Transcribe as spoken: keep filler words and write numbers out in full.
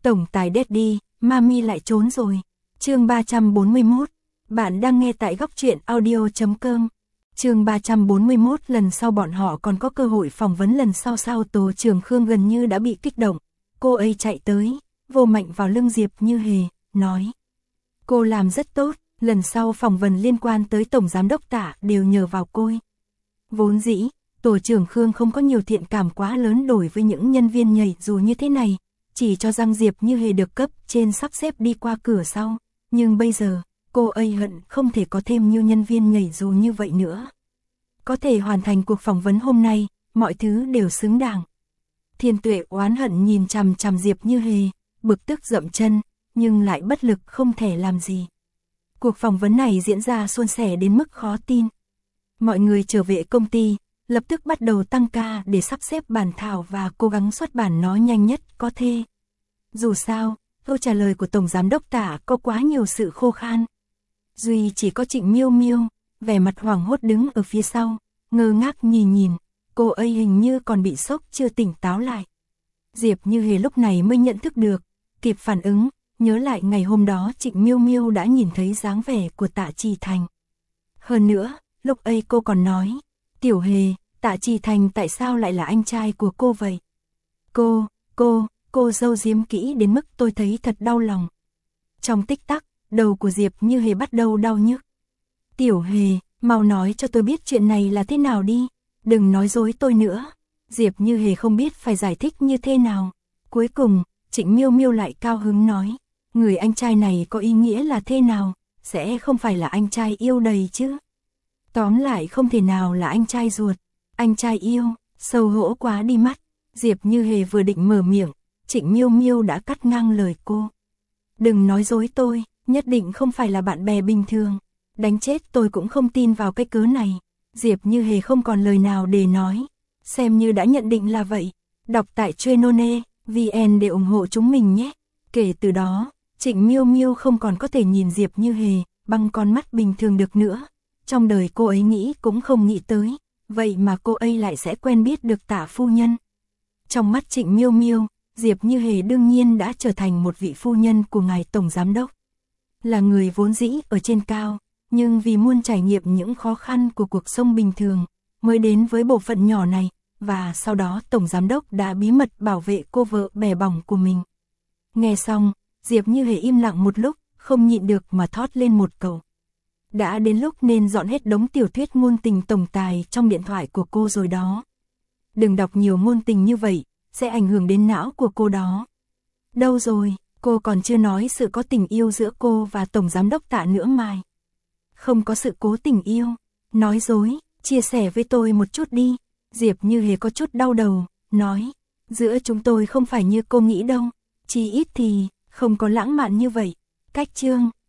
Tổng tài Daddy, Mami lại trốn rồi. Chương ba trăm bốn mươi mốt. Bạn đang nghe tại góc truyện audio chấm com. Chương ba trăm bốn mươi mốt. Lần sau bọn họ còn có cơ hội phỏng vấn lần sau sao? Tô Trường Khương gần như đã bị kích động. Cô ấy chạy tới, vô mạnh vào lưng Diệp Như Hề, nói: cô làm rất tốt, lần sau phỏng vấn liên quan tới Tổng Giám Đốc Tạ đều nhờ vào cô. Vốn dĩ, Tô Trường Khương không có nhiều thiện cảm quá lớn đối với những nhân viên nhảy dù như thế này, chỉ cho rằng Diệp Như Hề được cấp trên sắp xếp đi qua cửa sau, nhưng bây giờ, cô ấy hận không thể có thêm nhiều nhân viên nhảy dù như vậy nữa. Có thể hoàn thành cuộc phỏng vấn hôm nay, mọi thứ đều xứng đáng. Thiên Tuệ oán hận nhìn chằm chằm Diệp Như Hề, bực tức dậm chân, nhưng lại bất lực không thể làm gì. Cuộc phỏng vấn này diễn ra suôn sẻ đến mức khó tin. Mọi người trở về công ty, lập tức bắt đầu tăng ca để sắp xếp bản thảo và cố gắng xuất bản nó nhanh nhất có thể. Dù sao, câu trả lời của Tổng Giám Đốc Tạ có quá nhiều sự khô khan. Duy chỉ có Trịnh Miêu Miêu, vẻ mặt hoảng hốt đứng ở phía sau, ngơ ngác nhìn nhìn, cô ấy hình như còn bị sốc chưa tỉnh táo lại. Diệp Như Hề lúc này mới nhận thức được, kịp phản ứng, nhớ lại ngày hôm đó Trịnh Miêu Miêu đã nhìn thấy dáng vẻ của Tạ Trì Thành. Hơn nữa, lúc ấy cô còn nói, Tiểu Hề, Tạ Trì Thành tại sao lại là anh trai của cô vậy? Cô, cô, cô giấu giếm kỹ đến mức tôi thấy thật đau lòng. Trong tích tắc, đầu của Diệp Như Hề bắt đầu đau nhức. Tiểu Hề, mau nói cho tôi biết chuyện này là thế nào đi, đừng nói dối tôi nữa. Diệp Như Hề không biết phải giải thích như thế nào. Cuối cùng, Trịnh Miêu Miêu lại cao hứng nói, người anh trai này có ý nghĩa là thế nào, sẽ không phải là anh trai yêu đầy chứ. Tóm lại không thể nào là anh trai ruột, anh trai yêu, sâu hổ quá đi mắt. Diệp Như Hề vừa định mở miệng, Trịnh Miêu Miêu đã cắt ngang lời cô. Đừng nói dối tôi, nhất định không phải là bạn bè bình thường, đánh chết tôi cũng không tin vào cái cớ này. Diệp Như Hề không còn lời nào để nói, xem như đã nhận định là vậy. Đọc tại Trenone vê en để ủng hộ chúng mình nhé. Kể từ đó, Trịnh Miêu Miêu không còn có thể nhìn Diệp Như Hề bằng con mắt bình thường được nữa. Trong đời cô ấy nghĩ cũng không nghĩ tới, vậy mà cô ấy lại sẽ quen biết được Tạ phu nhân. Trong mắt Trịnh Miêu Miêu, Diệp Như Hề đương nhiên đã trở thành một vị phu nhân của ngài Tổng Giám Đốc. Là người vốn dĩ ở trên cao, nhưng vì muốn trải nghiệm những khó khăn của cuộc sống bình thường, mới đến với bộ phận nhỏ này, và sau đó Tổng Giám Đốc đã bí mật bảo vệ cô vợ bẻ bỏng của mình. Nghe xong, Diệp Như Hề im lặng một lúc, không nhịn được mà thốt lên một câu. Đã đến lúc nên dọn hết đống tiểu thuyết ngôn tình tổng tài trong điện thoại của cô rồi đó. Đừng đọc nhiều ngôn tình như vậy, sẽ ảnh hưởng đến não của cô đó. Đâu rồi, cô còn chưa nói sự có tình yêu giữa cô và Tổng Giám Đốc Tạ nữa mà. Không có sự cố tình yêu, nói dối, chia sẻ với tôi một chút đi. Diệp Như Hề có chút đau đầu, nói, giữa chúng tôi không phải như cô nghĩ đâu, chỉ ít thì không có lãng mạn như vậy. Cách chương